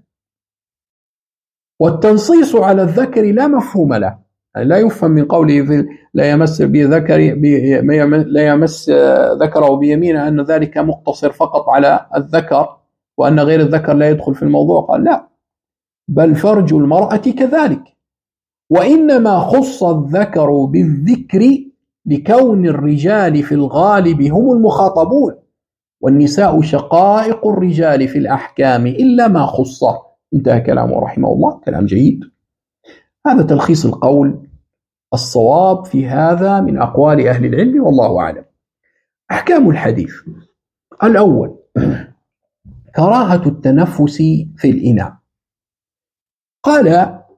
والتنصيص على الذكر لا مفهوم له، لا يفهم من قوله لا يمس لا يمس ذكره بيمينه أن ذلك مقتصر فقط على الذكر، وأن غير الذكر لا يدخل في الموضوع. قال لا، بل فرج المرأة كذلك، وإنما خص الذكر بالذكر لكون الرجال في الغالب هم المخاطبون، والنساء شقائق الرجال في الأحكام إلا ما خص. انتهى كلامه رحمه الله. كلام جيد. هذا تلخيص القول الصواب في هذا من أقوال أهل العلم، والله أعلم. أحكام الحديث: الأول كراهة التنفس في الإناء. قال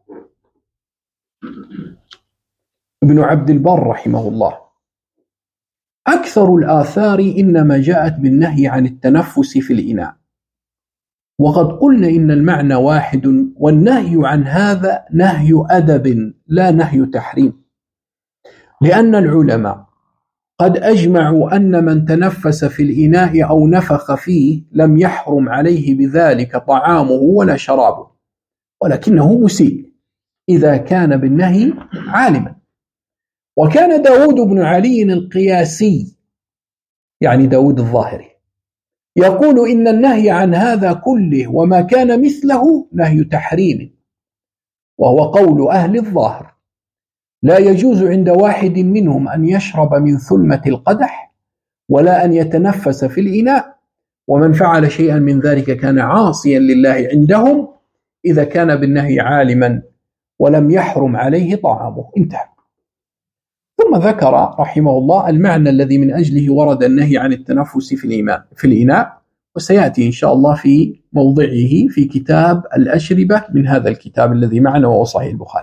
ابن عبد البر رحمه الله: أكثر الآثار إنما جاءت بالنهي عن التنفس في الإناء، وقد قلنا إن المعنى واحد، والنهي عن هذا نهي أدب لا نهي تحريم، لأن العلماء قد أجمعوا أن من تنفس في الإناء أو نفخ فيه لم يحرم عليه بذلك طعامه ولا شرابه، ولكنه مسيء إذا كان بالنهي عالما. وكان داود بن علي القياسي، يعني داود الظاهري، يقول إن النهي عن هذا كله وما كان مثله نهي تحريم، وهو قول أهل الظاهر. لا يجوز عند واحد منهم أن يشرب من ثلمة القدح ولا أن يتنفس في الإناء، ومن فعل شيئا من ذلك كان عاصيا لله عندهم إذا كان بالنهي عالما ولم يحرم عليه طعامه. انتهى. ثم ذكر رحمه الله المعنى الذي من أجله ورد النهي عن التنفس في الإناء، وسيأتي إن شاء الله في موضعه في كتاب الأشربة من هذا الكتاب الذي معنا وهو صحيح البخاري.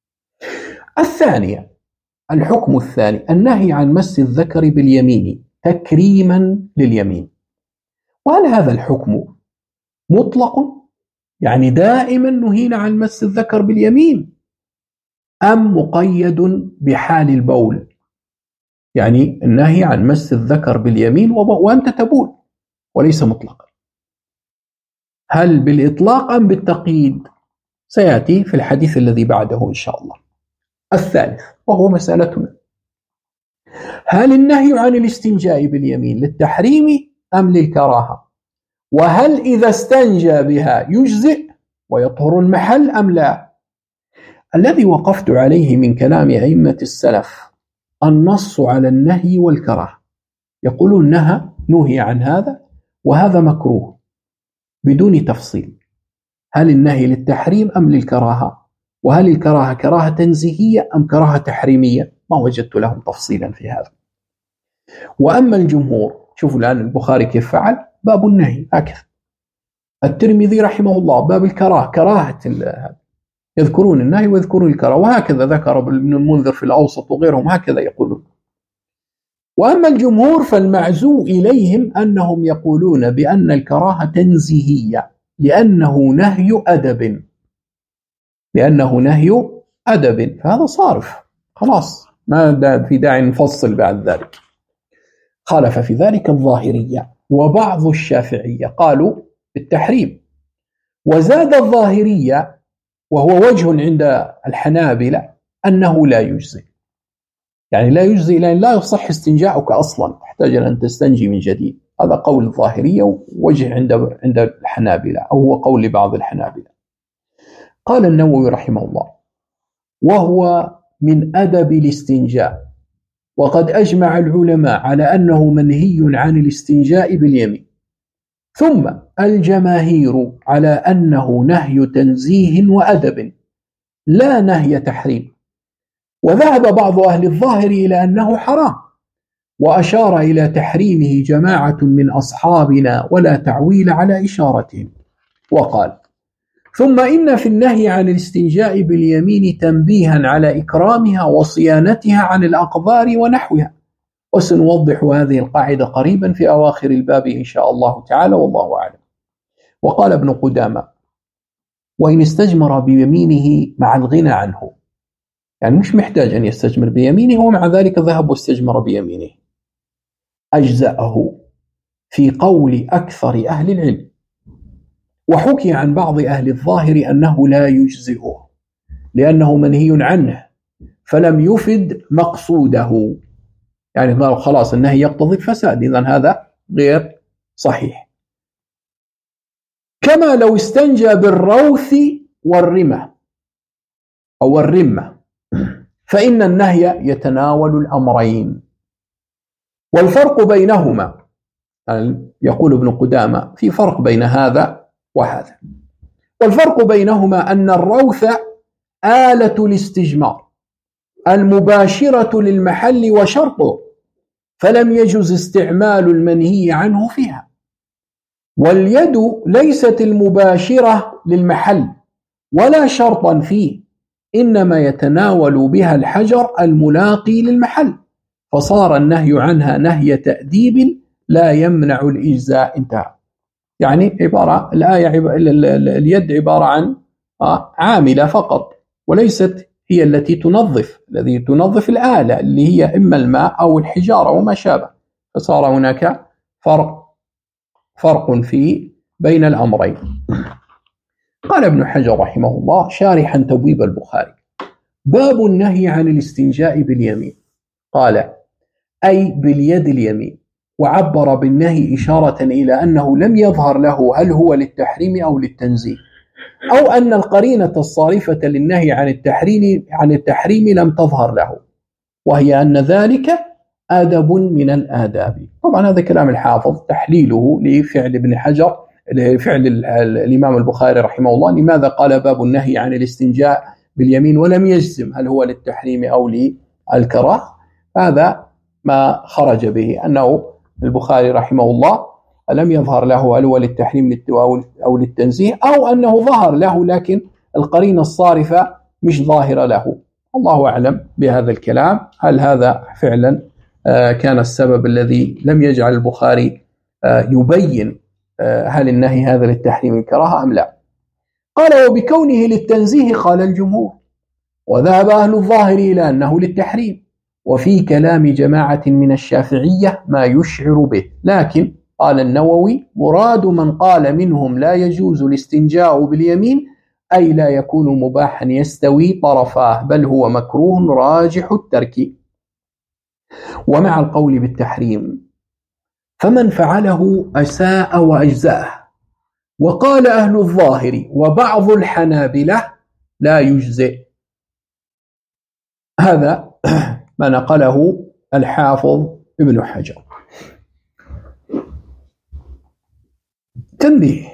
الثانية، الحكم الثاني النهي عن مس الذكر باليمين تكريما لليمين. وهل هذا الحكم مطلق، يعني دائما نهينا عن مس الذكر باليمين، أم مقيد بحال البول؟ يعني النهي عن مس الذكر باليمين وأنت تبول وليس مطلقا. هل بالإطلاق أم بالتقييد؟ سيأتي في الحديث الذي بعده إن شاء الله. الثالث وهو مسألتنا: هل النهي عن الاستنجاء باليمين للتحريم أم للكراهة؟ وهل إذا استنجى بها يجزئ ويطهر المحل أم لا؟ الذي وقفت عليه من كلام أئمة السلف النص على النهي والكراهة، يقولون نهي عن هذا وهذا مكروه بدون تفصيل، هل النهي للتحريم أم للكراهة؟ وهل الكراهة كراهة تنزيهية أم كراهة تحريمية؟ ما وجدت لهم تفصيلا في هذا. وأما الجمهور، شوفوا الآن البخاري كيف فعل، باب النهي هكذا، الترمذي رحمه الله باب الكراهة، كراهة يذكرون النهي ويذكرون الكراهة، وهكذا ذكر ابن المنذر في الأوسط وغيرهم هكذا يقولون. وأما الجمهور فالمعزو إليهم أنهم يقولون بأن الكراهة تنزيهية لأنه نهي أدب، فهذا صارف خلاص، ما في داعي نفصل بعد ذلك. خالف في ذلك الظاهرية وبعض الشافعية قالوا بالتحريم، وزاد الظاهرية وهو وجه عند الحنابلة أنه لا يجزي، يعني لا يجزي لأن لا يصح استنجاؤك أصلا، تحتاج أن تستنجي من جديد. هذا قول الظاهرية ووجه عند الحنابلة، أو هو قول لبعض الحنابلة. قال النووي رحمه الله: وهو من أدب الاستنجاء، وقد أجمع العلماء على أنه منهي عن الاستنجاء باليمين، ثم الجماهير على أنه نهي تنزيه وأدب لا نهي تحريم، وذهب بعض أهل الظاهر إلى أنه حرام، وأشار إلى تحريمه جماعة من أصحابنا ولا تعويل على إشارتهم. وقال: ثم إن في النهي عن الاستنجاء باليمين تنبيها على إكرامها وصيانتها عن الأقذار ونحوها، وسنوضح هذه القاعدة قريبا في أواخر الباب إن شاء الله تعالى، والله أعلم. وقال ابن قدامة: وإن استجمر بيمينه مع الغنى عنه، يعني مش محتاج أن يستجمر بيمينه ومع ذلك ذهب واستجمر بيمينه، أجزأه في قول أكثر أهل العلم. وحكي عن بعض أهل الظاهر أنه لا يجزئه لأنه منهي عنه فلم يفد مقصوده، يعني قالوا خلاص النهي يقتضي الفساد، إذن هذا غير صحيح. كما لو استنجى بالروث والرمة أو الرمة، فإن النهي يتناول الأمرين، والفرق بينهما، يقول ابن قدامة في فرق بين هذا وهذا، والفرق بينهما أن الروث آلة الاستجمار المباشرة للمحل وشرطه، فلم يجوز استعمال المنهي عنه فيها، واليد ليست المباشرة للمحل ولا شرطا فيه، إنما يتناول بها الحجر الملاقي للمحل، فصار النهي عنها نهي تأديب لا يمنع الإجزاء. انتهى. يعني اليد عبارة عن عاملة فقط، وليست هي التي تنظف، الذي تنظف الآلة اللي هي إما الماء أو الحجارة وما شابه، فصار هناك فرق بين الأمرين. قال ابن حجر رحمه الله شارحا تبويب البخاري: باب النهي عن الاستنجاء باليمين، قال: أي باليد اليمين، وعبر بالنهي إشارة إلى أنه لم يظهر له هل هو للتحريم أو للتنزيه، أو أن القرينة الصارفة للنهي عن التحريم لم تظهر له، وهي أن ذلك أدب من الآداب. طبعا هذا كلام الحافظ، تحليله لفعل ابن حجر، لفعل الإمام البخاري رحمه الله. لماذا قال باب النهي عن الاستنجاء باليمين ولم يجزم هل هو للتحريم أو للكراهة؟ هذا ما خرج به، أنه البخاري رحمه الله لم يظهر له هل هو للتحريم أو للتنزيه، أو أنه ظهر له لكن القرينة الصارفة مش ظاهرة له. الله أعلم بهذا الكلام، هل هذا فعلا كان السبب الذي لم يجعل البخاري يبين هل النهي هذا للتحريم الكراهة أم لا. قال: وبكونه للتنزيه قال الجمهور، وذهب أهل الظاهر إلى أنه للتحريم، وفي كلام جماعة من الشافعية ما يشعر به، لكن قال النووي: مراد من قال منهم لا يجوز الاستنجاء باليمين أي لا يكون مباحا يستوي طرفاه، بل هو مكروه راجح الترك. ومع القول بالتحريم فمن فعله أساء وأجزأه. وقال أهل الظاهر وبعض الحنابلة لا يجزئ، هذا ما نقله الحافظ ابن حجر. تنبيه: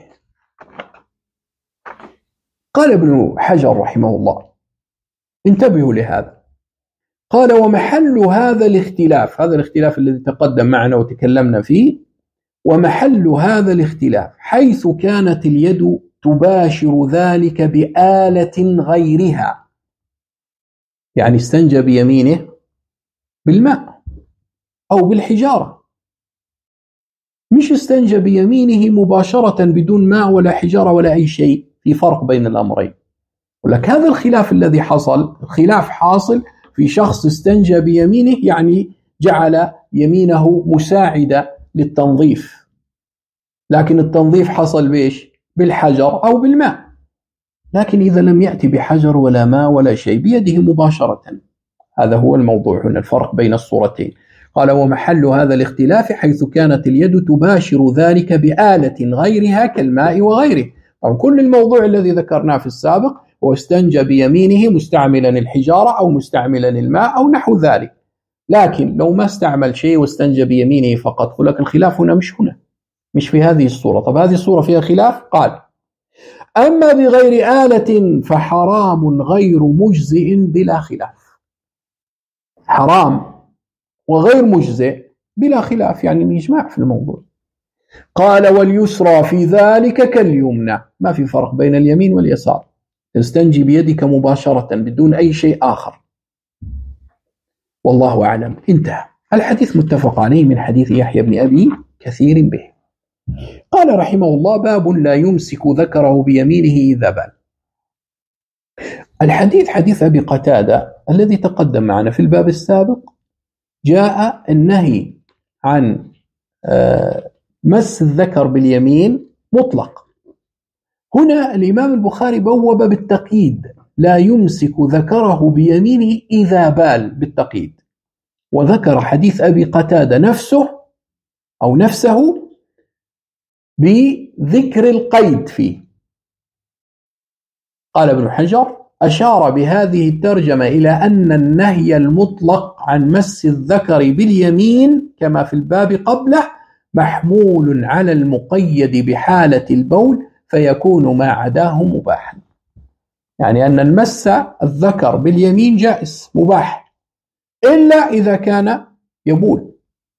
قال ابن حجر رحمه الله، انتبهوا لهذا، قال: ومحل هذا الاختلاف، هذا الاختلاف الذي تقدم معنا وتكلمنا فيه، ومحل هذا الاختلاف حيث كانت اليد تباشر ذلك بآلة غيرها، يعني استنجى بيمينه بالماء أو بالحجارة، مش استنجى بيمينه مباشرة بدون ماء ولا حجارة ولا أي شيء. في فرق بين الأمرين. ولك هذا الخلاف الذي حصل، الخلاف حاصل في شخص استنجى بيمينه، يعني جعل يمينه مساعدة للتنظيف، لكن التنظيف حصل بإيش؟ بالحجر أو بالماء. لكن إذا لم يأتي بحجر ولا ماء ولا شيء، بيده مباشرة. هذا هو الموضوع هنا، الفرق بين الصورتين. قال: ومحل هذا الاختلاف حيث كانت اليد تباشر ذلك بآلة غيرها كالماء وغيره. طبعا كل الموضوع الذي ذكرناه في السابق هو استنجى بيمينه مستعملا الحجارة أو مستعملا الماء أو نحو ذلك. لكن لو ما استعمل شيء واستنجى بيمينه فقط، فلك الخلاف هنا مش في هذه الصورة. طب هذه الصورة فيها خلاف. قال: أما بغير آلة فحرام غير مجزئ بلا خلاف. حرام وغير مجزئ بلا خلاف، يعني الإجماع في الموضوع. قال: واليسرى في ذلك كاليمنى، ما في فرق بين اليمين واليسار، تستنجي بيدك مباشرة بدون أي شيء آخر. والله أعلم. انتهى. الحديث متفق عليه من حديث يحيى بن أبي كثير به. قال رحمه الله: باب لا يمسك ذكره بيمينه إذا بال. الحديث حديث أبي قتادة الذي تقدم معنا في الباب السابق، جاء النهي عن مس الذكر باليمين مطلق. هنا الإمام البخاري بوب بالتقييد: لا يمسك ذكره بيمينه إذا بال، بالتقييد. وذكر حديث أبي قتادة نفسه بذكر القيد فيه. قال ابن حجر: أشار بهذه الترجمة إلى أن النهي المطلق عن مس الذكر باليمين كما في الباب قبله محمول على المقيد بحالة البول، فيكون ما عداه مباحا. يعني أن المس الذكر باليمين جائز مباح، إلا إذا كان يبول.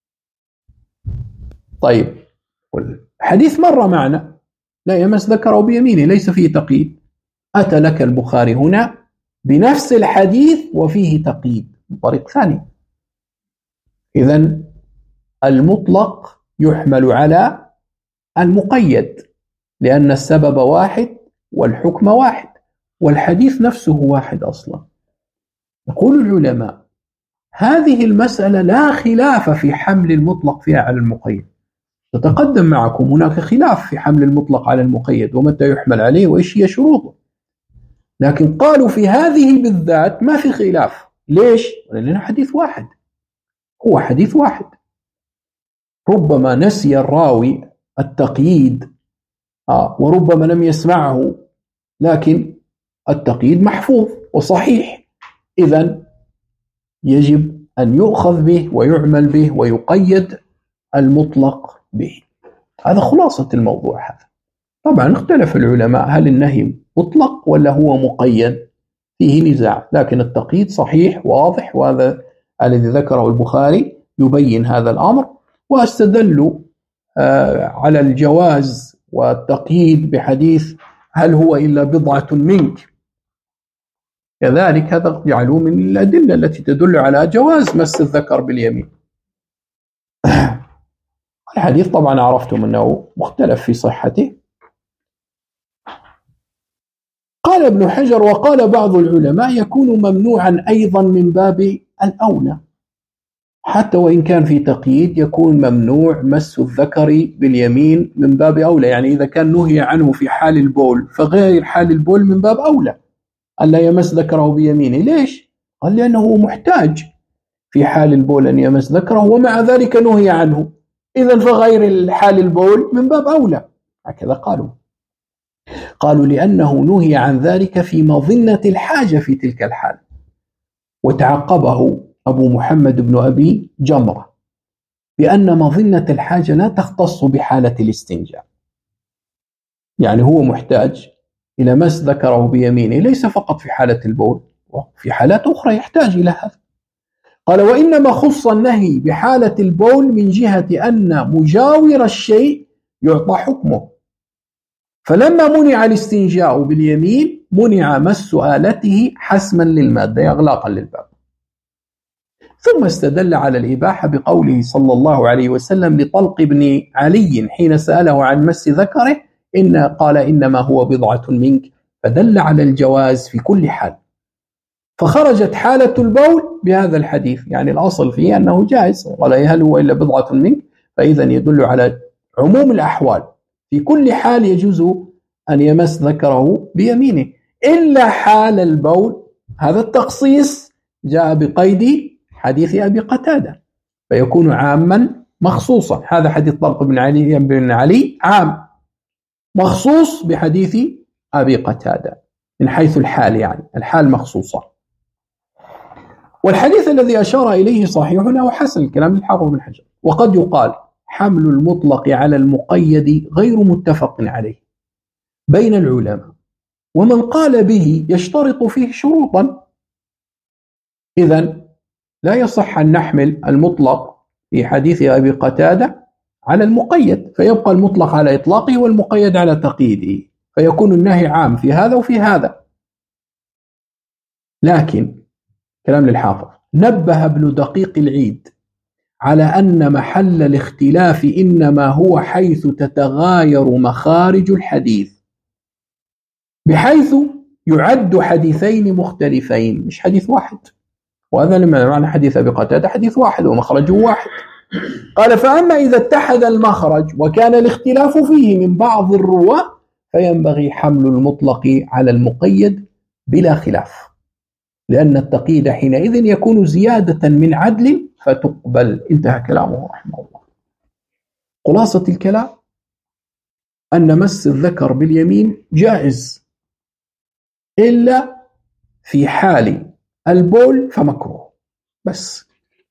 طيب، الحديث مرة معنا لا يمس ذكره بيمينه، ليس فيه تقييد. أتى لك البخاري هنا بنفس الحديث وفيه تقييد بطريق ثاني. إذن المطلق يحمل على المقيد، لأن السبب واحد والحكم واحد والحديث نفسه واحد أصلا. يقول العلماء: هذه المسألة لا خلاف في حمل المطلق فيها على المقيد. تتقدم معكم هناك خلاف في حمل المطلق على المقيد، ومتى يحمل عليه وإيش هي شروطه. لكن قالوا في هذه بالذات ما في خلاف. ليش؟ لأنه حديث واحد، هو حديث واحد. ربما نسي الراوي التقييد وربما لم يسمعه، لكن التقييد محفوظ وصحيح. إذن يجب أن يؤخذ به ويعمل به ويقيد المطلق به. هذا خلاصة الموضوع هذا. طبعا اختلف العلماء هل النهي مطلق ولا هو مقيد، فيه نزاع، لكن التقييد صحيح واضح، وهذا الذي ذكره البخاري يبين هذا الأمر. واستدلوا على الجواز والتقييد بحديث: هل هو إلا بضعة منك. كذلك هذا جعلوه من الأدلة التي تدل على جواز مس الذكر باليمين. الحديث طبعا عرفتم أنه مختلف في صحته. قال ابن حجر: وقال بعض العلماء يكون ممنوعا أيضا من باب الأولى، حتى وإن كان في تقييد يكون ممنوع مس الذكر باليمين من باب أولى. يعني إذا كان نهي عنه في حال البول، فغير حال البول من باب أولى ألا يمس ذكره بيمينه. ليش؟ قال: لأنه محتاج في حال البول أن يمس ذكره، ومع ذلك نهي عنه، إذن فغير حال البول من باب أولى. هكذا قالوا لأنه نهي عن ذلك في مظنة الحاجة في تلك الحال. وتعقبه أبو محمد بن أبي جمرة بأن مظنة الحاجة لا تختص بحالة الاستنجاء، يعني هو محتاج إلى مس ذكره بيمينه ليس فقط في حالة البول، وفي حالات أخرى يحتاج إلى هذا. قال: وإنما خص النهي بحالة البول من جهة أن مجاور الشيء يعطى حكمه، فلما منع الاستنجاء باليمين منع مس آلته حسما للمادة إغلاقا للباب. ثم استدل على الإباحة بقوله صلى الله عليه وسلم لطلق بن علي حين سأله عن مس ذكره قال: إنما هو بضعة منك، فدل على الجواز في كل حال. فخرجت حالة البول بهذا الحديث، يعني الأصل فيه أنه جائز، قال: هل هو إلا بضعة منك؟ فإذا يدل على عموم الأحوال، في كل حال يجوز أن يمس ذكره بيمينه إلا حال البول. هذا التخصيص جاء بقيد حديث أبي قتادة فيكون عاما مخصوصا. هذا حديث طلق بن علي عام مخصوص بحديث أبي قتادة من حيث الحال، يعني الحال مخصوصة. والحديث الذي أشار إليه صحيح أو حسن، الكلام للحافظ بن حجر. وقد يقال حمل المطلق على المقيد غير متفق عليه بين العلماء، ومن قال به يشترط فيه شروطا. إذن لا يصح أن نحمل المطلق في حديث أبي قتادة على المقيد، فيبقى المطلق على إطلاقه والمقيد على تقييده، فيكون النهي عام في هذا وفي هذا. لكن كلام للحافظ: نبه ابن دقيق العيد على أن محل الاختلاف إنما هو حيث تتغاير مخارج الحديث، بحيث يعد حديثين مختلفين مش حديث واحد. وهذا لما معنى حديث أبي قتادة حديث واحد ومخرجه واحد. قال: فأما إذا اتحد المخرج وكان الاختلاف فيه من بعض الرواة فينبغي حمل المطلق على المقيد بلا خلاف، لأن التقييد حينئذ يكون زيادة من عدل فتقبل. انتهى كلامه رحمه الله. خلاصة الكلام أن مس الذكر باليمين جائز إلا في حال البول فمكروه بس.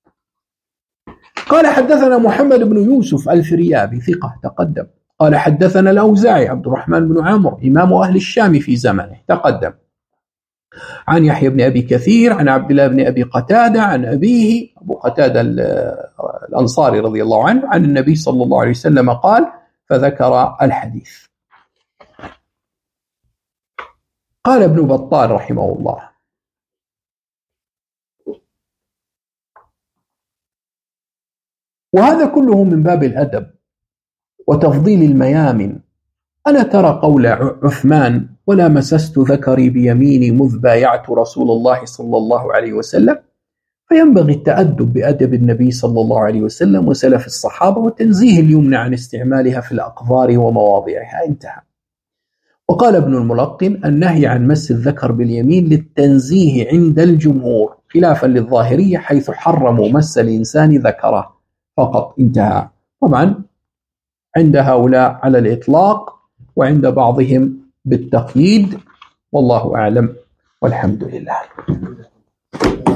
قال: حدثنا محمد بن يوسف الفريابي ثقة تقدم. قال: حدثنا الأوزاعي عبد الرحمن بن عمرو إمام أهل الشام في زمنه تقدم، عن يحيى بن أبي كثير عن عبد الله بن أبي قتادة عن أبيه أبو قتادة الأنصاري رضي الله عنه عن النبي صلى الله عليه وسلم قال، فذكر الحديث. قال ابن بطال رحمه الله: وهذا كله من باب الأدب وتفضيل الميامن. ألا ترى قول عثمان: ولا مسست ذكري بيميني مذ بايعت رسول الله صلى الله عليه وسلم؟ فينبغي التأدب بأدب النبي صلى الله عليه وسلم وسلف الصحابة وتنزيه اليمنى عن استعمالها في الأقذار ومواضعها. انتهى. وقال ابن الملقن: النهي عن مس الذكر باليمين للتنزيه عند الجمهور، خلافا للظاهرية حيث حرموا مس الإنسان ذكره فقط. انتهى. طبعا عند هؤلاء على الإطلاق وعند بعضهم بالتقييد، والله أعلم والحمد لله.